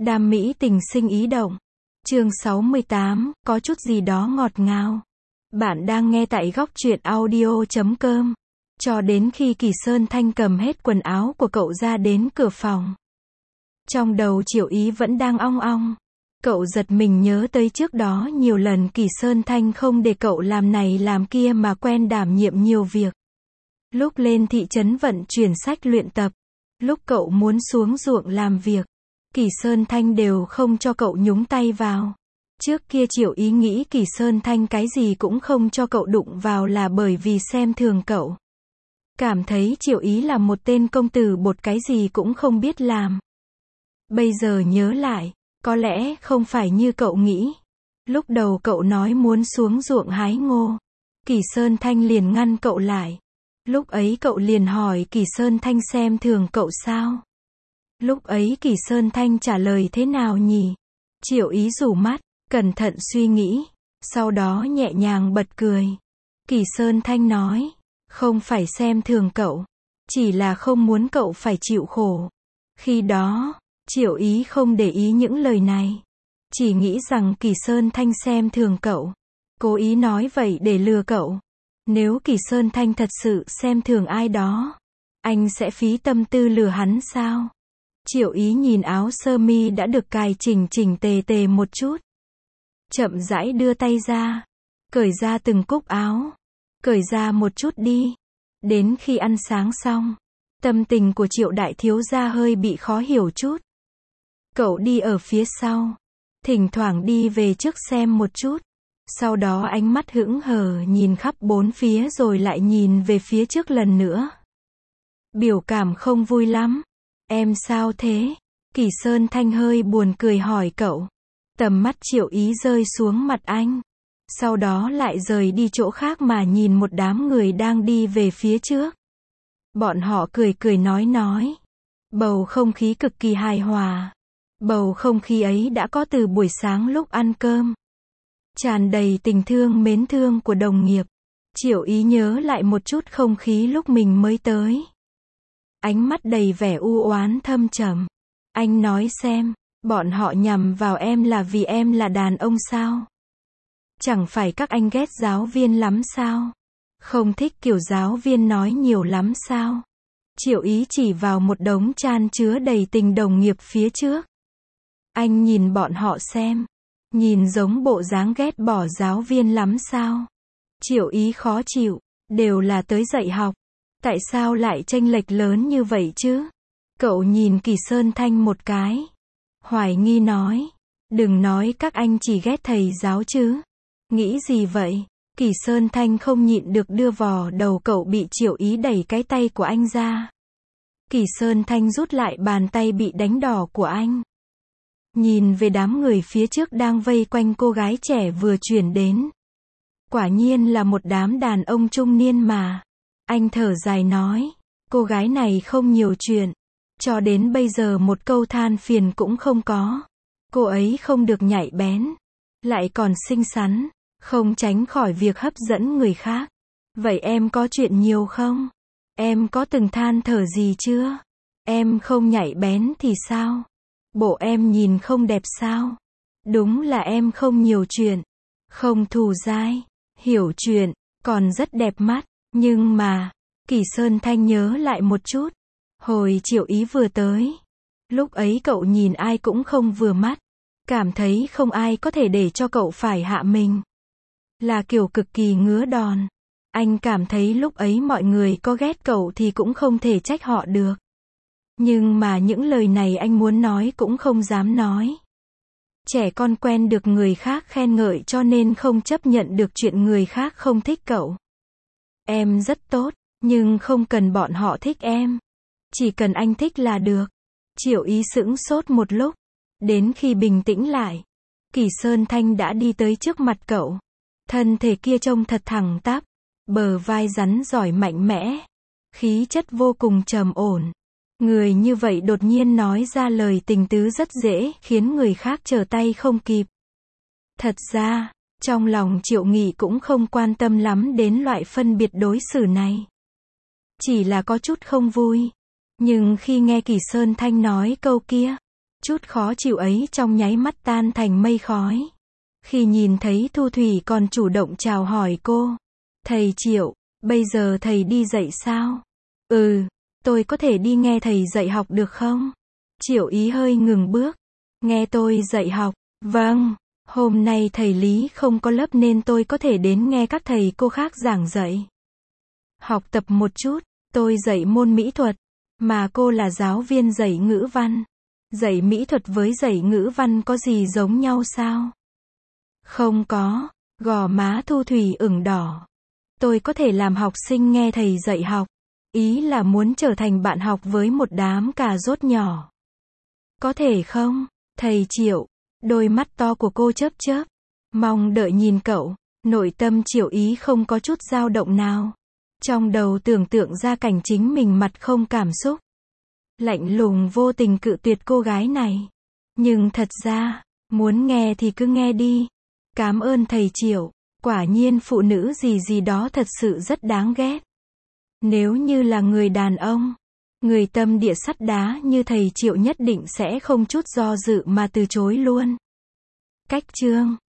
Đam mỹ tình sinh ý động. Chương 68, có chút gì đó ngọt ngào. Bạn đang nghe tại góc truyện audio.com. Cho đến khi Kỳ Sơn Thanh cầm hết quần áo của cậu ra đến cửa phòng. Trong đầu Triệu Ý vẫn đang ong ong. Cậu giật mình nhớ tới trước đó nhiều lần Kỳ Sơn Thanh không để cậu làm này làm kia mà quen đảm nhiệm nhiều việc. Lúc lên thị trấn vận chuyển sách luyện tập, lúc cậu muốn xuống ruộng làm việc, Kỳ Sơn Thanh đều không cho cậu nhúng tay vào. Trước kia Triệu Ý nghĩ Kỳ Sơn Thanh cái gì cũng không cho cậu đụng vào là bởi vì xem thường cậu. Cảm thấy Triệu Ý là một tên công tử bột cái gì cũng không biết làm. Bây giờ nhớ lại, có lẽ không phải như cậu nghĩ. Lúc đầu cậu nói muốn xuống ruộng hái ngô, Kỳ Sơn Thanh liền ngăn cậu lại. Lúc ấy cậu liền hỏi Kỳ Sơn Thanh xem thường cậu sao? Lúc ấy Kỳ Sơn Thanh trả lời thế nào nhỉ? Triệu Ý rủ mắt, cẩn thận suy nghĩ, sau đó nhẹ nhàng bật cười. Kỳ Sơn Thanh nói, không phải xem thường cậu, chỉ là không muốn cậu phải chịu khổ. Khi đó, Triệu Ý không để ý những lời này, chỉ nghĩ rằng Kỳ Sơn Thanh xem thường cậu, cố ý nói vậy để lừa cậu. Nếu Kỳ Sơn Thanh thật sự xem thường ai đó, anh sẽ phí tâm tư lừa hắn sao? Triệu Ý nhìn áo sơ mi đã được cài chỉnh chỉnh tề tề một chút. Chậm rãi đưa tay ra, cởi ra từng cúc áo. Cởi ra một chút đi. Đến khi ăn sáng xong, tâm tình của Triệu đại thiếu gia hơi bị khó hiểu chút. Cậu đi ở phía sau, thỉnh thoảng đi về trước xem một chút. Sau đó ánh mắt hững hờ nhìn khắp bốn phía rồi lại nhìn về phía trước lần nữa. Biểu cảm không vui lắm. Em sao thế? Kỳ Sơn Thanh hơi buồn cười hỏi cậu. Tầm mắt Triệu Ý rơi xuống mặt anh. Sau đó lại rời đi chỗ khác mà nhìn một đám người đang đi về phía trước. Bọn họ cười cười nói. Bầu không khí cực kỳ hài hòa. Bầu không khí ấy đã có từ buổi sáng lúc ăn cơm. Tràn đầy tình thương mến thương của đồng nghiệp. Triệu Ý nhớ lại một chút không khí lúc mình mới tới. Ánh mắt đầy vẻ u oán thâm trầm. Anh nói xem, bọn họ nhằm vào em là vì em là đàn ông sao? Chẳng phải các anh ghét giáo viên lắm sao? Không thích kiểu giáo viên nói nhiều lắm sao? Triệu Ý chỉ vào một đống chan chứa đầy tình đồng nghiệp phía trước. Anh nhìn bọn họ xem. Nhìn giống bộ dáng ghét bỏ giáo viên lắm sao? Triệu Ý khó chịu. Đều là tới dạy học. Tại sao lại chênh lệch lớn như vậy chứ? Cậu nhìn Kỳ Sơn Thanh một cái. Hoài nghi nói. Đừng nói các anh chỉ ghét thầy giáo chứ. Nghĩ gì vậy? Kỳ Sơn Thanh không nhịn được đưa vò đầu cậu bị Triệu Ý đẩy cái tay của anh ra. Kỳ Sơn Thanh rút lại bàn tay bị đánh đỏ của anh. Nhìn về đám người phía trước đang vây quanh cô gái trẻ vừa chuyển đến. Quả nhiên là một đám đàn ông trung niên mà. Anh thở dài nói, cô gái này không nhiều chuyện. Cho đến bây giờ một câu than phiền cũng không có. Cô ấy không được nhạy bén. Lại còn xinh xắn. Không tránh khỏi việc hấp dẫn người khác. Vậy em có chuyện nhiều không? Em có từng than thở gì chưa? Em không nhạy bén thì sao? Bộ em nhìn không đẹp sao? Đúng là em không nhiều chuyện. Không thù dai. Hiểu chuyện. Còn rất đẹp mắt. Nhưng mà, Kỳ Sơn Thanh nhớ lại một chút. Hồi Triệu Ý vừa tới. Lúc ấy cậu nhìn ai cũng không vừa mắt. Cảm thấy không ai có thể để cho cậu phải hạ mình. Là kiểu cực kỳ ngứa đòn. Anh cảm thấy lúc ấy mọi người có ghét cậu thì cũng không thể trách họ được. Nhưng mà những lời này anh muốn nói cũng không dám nói. Trẻ con quen được người khác khen ngợi cho nên không chấp nhận được chuyện người khác không thích cậu. Em rất tốt, nhưng không cần bọn họ thích em. Chỉ cần anh thích là được. Triệu Ý sững sốt một lúc. Đến khi bình tĩnh lại, Kỳ Sơn Thanh đã đi tới trước mặt cậu. Thân thể kia trông thật thẳng tắp, bờ vai rắn giỏi mạnh mẽ, khí chất vô cùng trầm ổn. Người như vậy đột nhiên nói ra lời tình tứ rất dễ khiến người khác trở tay không kịp. Thật ra, trong lòng Triệu Nghị cũng không quan tâm lắm đến loại phân biệt đối xử này. Chỉ là có chút không vui. Nhưng khi nghe Kỳ Sơn Thanh nói câu kia, Chút khó chịu ấy trong nháy mắt tan thành mây khói. Khi nhìn thấy Thu Thủy còn chủ động chào hỏi cô. Thầy Triệu, bây giờ thầy đi dạy sao? Ừ, tôi có thể đi nghe thầy dạy học được không? Triệu Ý hơi ngừng bước. Nghe tôi dạy học? Vâng, hôm nay thầy Lý không có lớp nên tôi có thể đến nghe các thầy cô khác giảng dạy. Học tập một chút, tôi dạy môn mỹ thuật, mà cô là giáo viên dạy ngữ văn. Dạy mỹ thuật với dạy ngữ văn có gì giống nhau sao? Không có, gò má Thu Thủy ửng đỏ. Tôi có thể làm học sinh nghe thầy dạy học. Ý là muốn trở thành bạn học với một đám cà rốt nhỏ. Có thể không, thầy Triệu? Đôi mắt to của cô chớp chớp. Mong đợi nhìn cậu. Nội tâm Triệu Ý không có chút dao động nào. Trong đầu tưởng tượng ra cảnh chính mình mặt không cảm xúc. Lạnh lùng vô tình cự tuyệt cô gái này. Nhưng thật ra, muốn nghe thì cứ nghe đi. Cảm ơn thầy Triệu. Quả nhiên phụ nữ gì gì đó thật sự rất đáng ghét. Nếu như là người đàn ông, người tâm địa sắt đá như thầy Triệu nhất định sẽ không chút do dự mà từ chối luôn. Cách chương